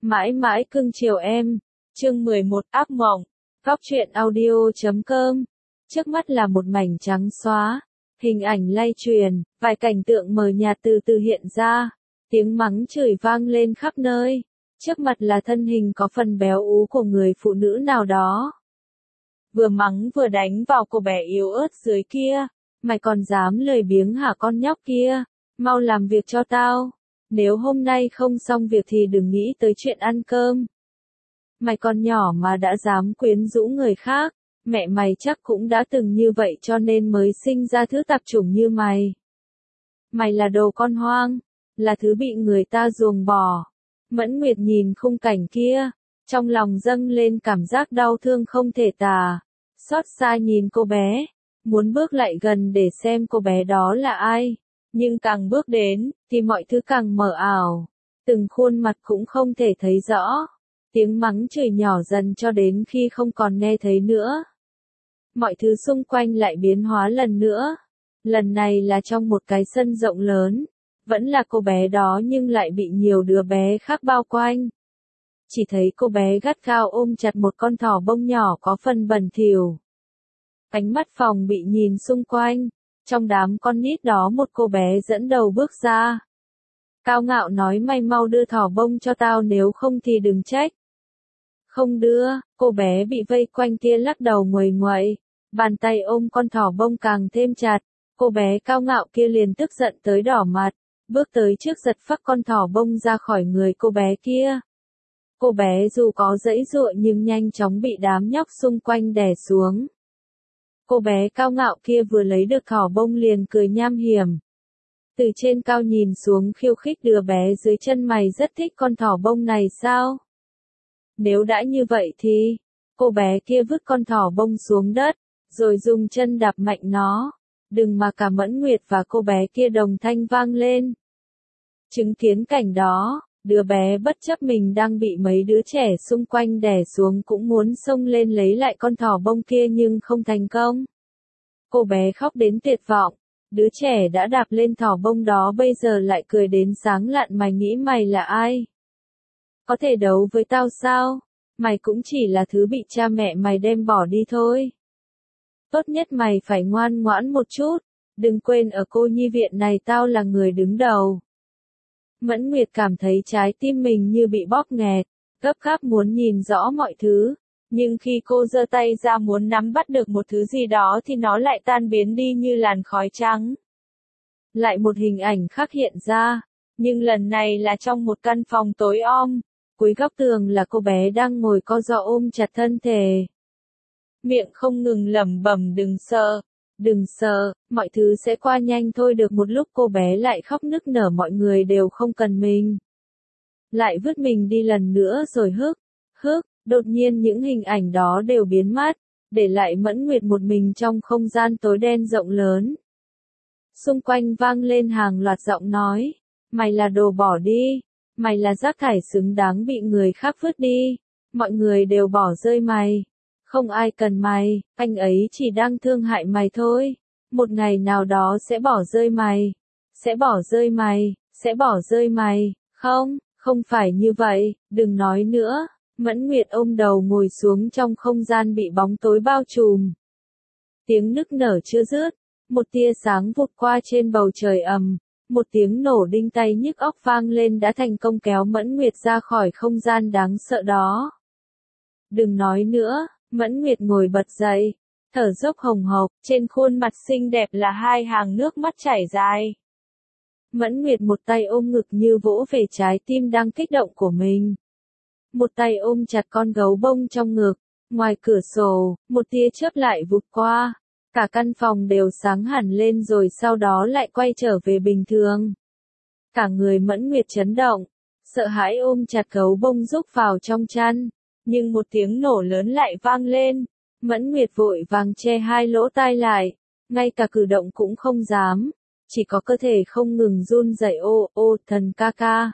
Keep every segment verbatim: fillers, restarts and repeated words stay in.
Mãi mãi cưng chiều em. Chương mười một ác mộng. Góc truyện audio chấm com. Trước mắt là một mảnh trắng xóa. Hình ảnh lay truyền, vài cảnh tượng mờ nhạt từ từ hiện ra. Tiếng mắng chửi vang lên khắp nơi. Trước mặt là thân hình có phần béo ú của người phụ nữ nào đó. Vừa mắng vừa đánh vào cô bé yếu ớt dưới kia. Mày còn dám lười biếng hả con nhóc kia? Mau làm việc cho tao. Nếu hôm nay không xong việc thì đừng nghĩ tới chuyện ăn cơm. Mày còn nhỏ mà đã dám quyến rũ người khác. Mẹ mày chắc cũng đã từng như vậy cho nên mới sinh ra thứ tạp chủng như mày. Mày là đồ con hoang. Là thứ bị người ta ruồng bỏ. Mẫn Nguyệt nhìn khung cảnh kia. Trong lòng dâng lên cảm giác đau thương không thể tả. Xót xa nhìn cô bé. Muốn bước lại gần để xem cô bé đó là ai. Nhưng càng bước đến, thì mọi thứ càng mờ ảo. Từng khuôn mặt cũng không thể thấy rõ. Tiếng mắng chửi nhỏ dần cho đến khi không còn nghe thấy nữa. Mọi thứ xung quanh lại biến hóa lần nữa. Lần này là trong một cái sân rộng lớn. Vẫn là cô bé đó nhưng lại bị nhiều đứa bé khác bao quanh. Chỉ thấy cô bé gắt gao ôm chặt một con thỏ bông nhỏ có phần bẩn thỉu. Ánh mắt phòng bị nhìn xung quanh. Trong đám con nít đó một cô bé dẫn đầu bước ra. Cao ngạo nói mày mau đưa thỏ bông cho tao nếu không thì đừng trách. Không đưa, cô bé bị vây quanh kia lắc đầu nguầy nguậy. Bàn tay ôm con thỏ bông càng thêm chặt. Cô bé cao ngạo kia liền tức giận tới đỏ mặt. Bước tới trước giật phắc con thỏ bông ra khỏi người cô bé kia. Cô bé dù có giãy giụa nhưng nhanh chóng bị đám nhóc xung quanh đè xuống. Cô bé cao ngạo kia vừa lấy được thỏ bông liền cười nham hiểm. Từ trên cao nhìn xuống khiêu khích đứa bé dưới chân mày rất thích con thỏ bông này sao? Nếu đã như vậy thì, cô bé kia vứt con thỏ bông xuống đất, rồi dùng chân đạp mạnh nó. Đừng mà cả Mẫn Nguyệt và cô bé kia đồng thanh vang lên. Chứng kiến cảnh đó, đứa bé bất chấp mình đang bị mấy đứa trẻ xung quanh đè xuống cũng muốn xông lên lấy lại con thỏ bông kia nhưng không thành công. Cô bé khóc đến tuyệt vọng. Đứa trẻ đã đạp lên thỏ bông đó bây giờ lại cười đến sáng lạn mày nghĩ mày là ai? Có thể đấu với tao sao? Mày cũng chỉ là thứ bị cha mẹ mày đem bỏ đi thôi. Tốt nhất mày phải ngoan ngoãn một chút. Đừng quên ở cô nhi viện này tao là người đứng đầu. Mẫn Nguyệt cảm thấy trái tim mình như bị bóp nghẹt, gấp gáp muốn nhìn rõ mọi thứ. Nhưng khi cô giơ tay ra muốn nắm bắt được một thứ gì đó thì nó lại tan biến đi như làn khói trắng. Lại một hình ảnh khác hiện ra, nhưng lần này là trong một căn phòng tối om. Cuối góc tường là cô bé đang ngồi co ro ôm chặt thân thể. Miệng không ngừng lẩm bẩm đừng sợ, đừng sợ, mọi thứ sẽ qua nhanh thôi. Được một lúc cô bé lại khóc nức nở mọi người đều không cần mình. Lại vứt mình đi lần nữa rồi hức, hức, đột nhiên những hình ảnh đó đều biến mất, để lại Mẫn Nguyệt một mình trong không gian tối đen rộng lớn. Xung quanh vang lên hàng loạt giọng nói, mày là đồ bỏ đi, mày là rác thải xứng đáng bị người khác vứt đi, mọi người đều bỏ rơi mày. Không ai cần mày, anh ấy chỉ đang thương hại mày thôi. Một ngày nào đó sẽ bỏ rơi mày. Sẽ bỏ rơi mày, sẽ bỏ rơi mày. Không, không phải như vậy, đừng nói nữa. Mẫn Nguyệt ôm đầu ngồi xuống trong không gian bị bóng tối bao trùm. Tiếng nức nở chưa dứt. Một tia sáng vụt qua trên bầu trời ầm. Một tiếng nổ đinh tai nhức óc vang lên đã thành công kéo Mẫn Nguyệt ra khỏi không gian đáng sợ đó. Đừng nói nữa. Mẫn Nguyệt ngồi bật dậy, thở dốc hồng hộc, trên khuôn mặt xinh đẹp là hai hàng nước mắt chảy dài. Mẫn Nguyệt một tay ôm ngực như vỗ về trái tim đang kích động của mình. Một tay ôm chặt con gấu bông trong ngực, ngoài cửa sổ, một tia chớp lại vụt qua. Cả căn phòng đều sáng hẳn lên rồi sau đó lại quay trở về bình thường. Cả người Mẫn Nguyệt chấn động, sợ hãi ôm chặt gấu bông rúc vào trong chăn. Nhưng một tiếng nổ lớn lại vang lên. Mẫn Nguyệt vội vàng che hai lỗ tai lại. Ngay cả cử động cũng không dám. Chỉ có cơ thể không ngừng run rẩy. Ô ô thần ca ca.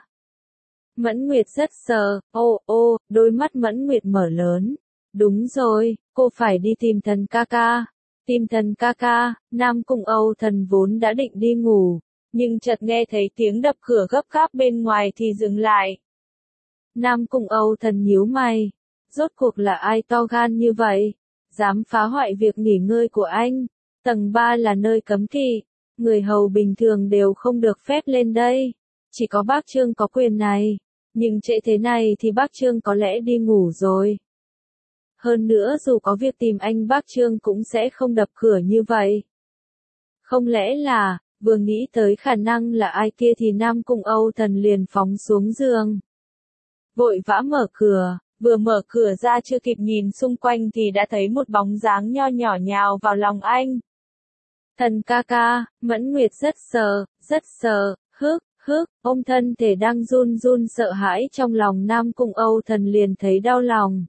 Mẫn Nguyệt rất sợ. Ô ô, đôi mắt Mẫn Nguyệt mở lớn. Đúng rồi, cô phải đi tìm thần ca ca. Tìm thần ca ca. Nam Cung Âu Thần vốn đã định đi ngủ. Nhưng chợt nghe thấy tiếng đập cửa gấp gáp bên ngoài thì dừng lại. Nam Cung Âu Thần nhíu mày. Rốt cuộc là ai to gan như vậy? Dám phá hoại việc nghỉ ngơi của anh. Tầng ba là nơi cấm kỵ. Người hầu bình thường đều không được phép lên đây. Chỉ có bác Trương có quyền này. Nhưng trễ thế này thì bác Trương có lẽ đi ngủ rồi. Hơn nữa dù có việc tìm anh bác Trương cũng sẽ không đập cửa như vậy. Không lẽ là, vừa nghĩ tới khả năng là ai kia thì Nam Cung Âu Thần liền phóng xuống giường. Vội vã mở cửa, vừa mở cửa ra chưa kịp nhìn xung quanh thì đã thấy một bóng dáng nho nhỏ nhào vào lòng anh. Thần ca ca, Mẫn Nguyệt rất sợ, rất sợ, hức, hức, ôm thân thể đang run run sợ hãi trong lòng Nam Cung Âu Thần liền thấy đau lòng.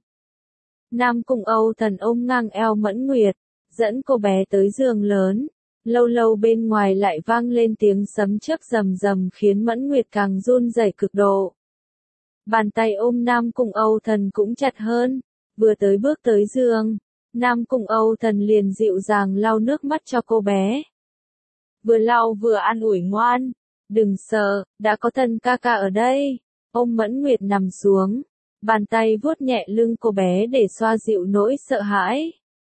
Nam Cung Âu Thần ôm ngang eo Mẫn Nguyệt, dẫn cô bé tới giường lớn. Lâu lâu bên ngoài lại vang lên tiếng sấm chớp rầm rầm khiến Mẫn Nguyệt càng run rẩy cực độ. Bàn tay ôm Nam Cung Âu Thần cũng chặt hơn. Vừa tới bước tới giường, Nam Cung Âu Thần liền dịu dàng lau nước mắt cho cô bé. Vừa lau vừa an ủi ngoan. Đừng sợ, đã có thần ca ca ở đây. Ôm Mẫn Nguyệt nằm xuống. Bàn tay vuốt nhẹ lưng cô bé để xoa dịu nỗi sợ hãi.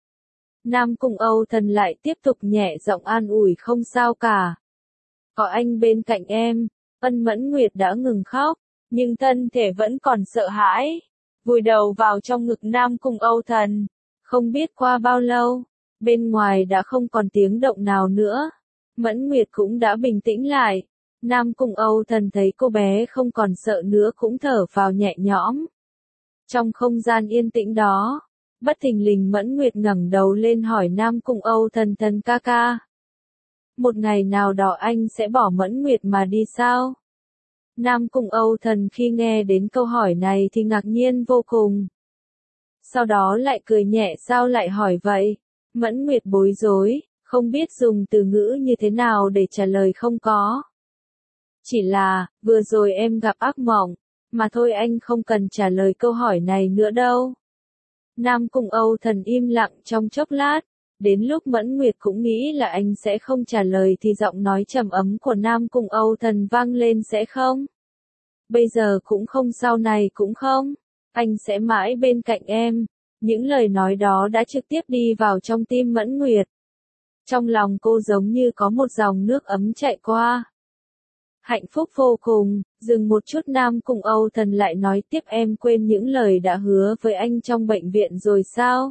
Nam Cung Âu Thần lại tiếp tục nhẹ giọng an ủi không sao cả. Có anh bên cạnh em. Ân Mẫn Nguyệt đã ngừng khóc, nhưng thân thể vẫn còn sợ hãi. Vùi đầu vào trong ngực Nam Cung Âu Thần. Không biết qua bao lâu, bên ngoài đã không còn tiếng động nào nữa. Mẫn Nguyệt cũng đã bình tĩnh lại. Nam Cung Âu Thần thấy cô bé không còn sợ nữa cũng thở vào nhẹ nhõm. Trong không gian yên tĩnh đó, bất thình lình Mẫn Nguyệt ngẩng đầu lên hỏi Nam Cung Âu Thần thần ca ca. Một ngày nào đó anh sẽ bỏ Mẫn Nguyệt mà đi sao? Nam Cung Âu Thần khi nghe đến câu hỏi này thì ngạc nhiên vô cùng. Sau đó lại cười nhẹ sao lại hỏi vậy? Mẫn Nguyệt bối rối, không biết dùng từ ngữ như thế nào để trả lời không có. Chỉ là, vừa rồi em gặp ác mộng, mà thôi anh không cần trả lời câu hỏi này nữa đâu. Nam Cung Âu Thần im lặng trong chốc lát, đến lúc Mẫn Nguyệt cũng nghĩ là anh sẽ không trả lời thì giọng nói trầm ấm của Nam Cung Âu Thần vang lên sẽ không? Bây giờ cũng không sau này cũng không, anh sẽ mãi bên cạnh em. Những lời nói đó đã trực tiếp đi vào trong tim Mẫn Nguyệt. Trong lòng cô giống như có một dòng nước ấm chạy qua. Hạnh phúc vô cùng, dừng một chút Nam Cung Âu Thần lại nói tiếp em quên những lời đã hứa với anh trong bệnh viện rồi sao?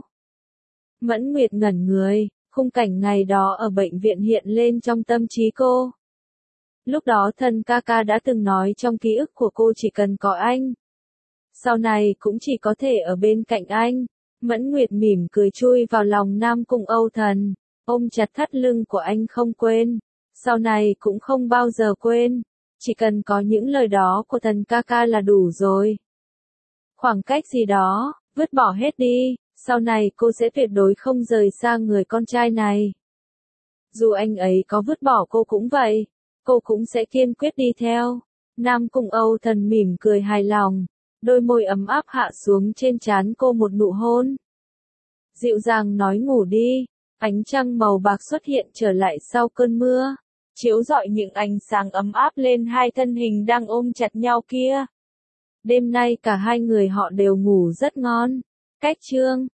Mẫn Nguyệt ngẩn người, khung cảnh ngày đó ở bệnh viện hiện lên trong tâm trí cô. Lúc đó thần ca ca đã từng nói trong ký ức của cô chỉ cần có anh. Sau này cũng chỉ có thể ở bên cạnh anh. Mẫn Nguyệt mỉm cười chui vào lòng Nam Cung Âu Thần, ôm chặt thắt lưng của anh không quên. Sau này cũng không bao giờ quên, chỉ cần có những lời đó của thần ca ca là đủ rồi. Khoảng cách gì đó, vứt bỏ hết đi, sau này cô sẽ tuyệt đối không rời xa người con trai này. Dù anh ấy có vứt bỏ cô cũng vậy, cô cũng sẽ kiên quyết đi theo. Nam Cung Âu Thần mỉm cười hài lòng, đôi môi ấm áp hạ xuống trên trán cô một nụ hôn. Dịu dàng nói ngủ đi, ánh trăng màu bạc xuất hiện trở lại sau cơn mưa, chiếu rọi những ánh sáng ấm áp lên hai thân hình đang ôm chặt nhau kia. Đêm nay cả hai người họ đều ngủ rất ngon. Cách chương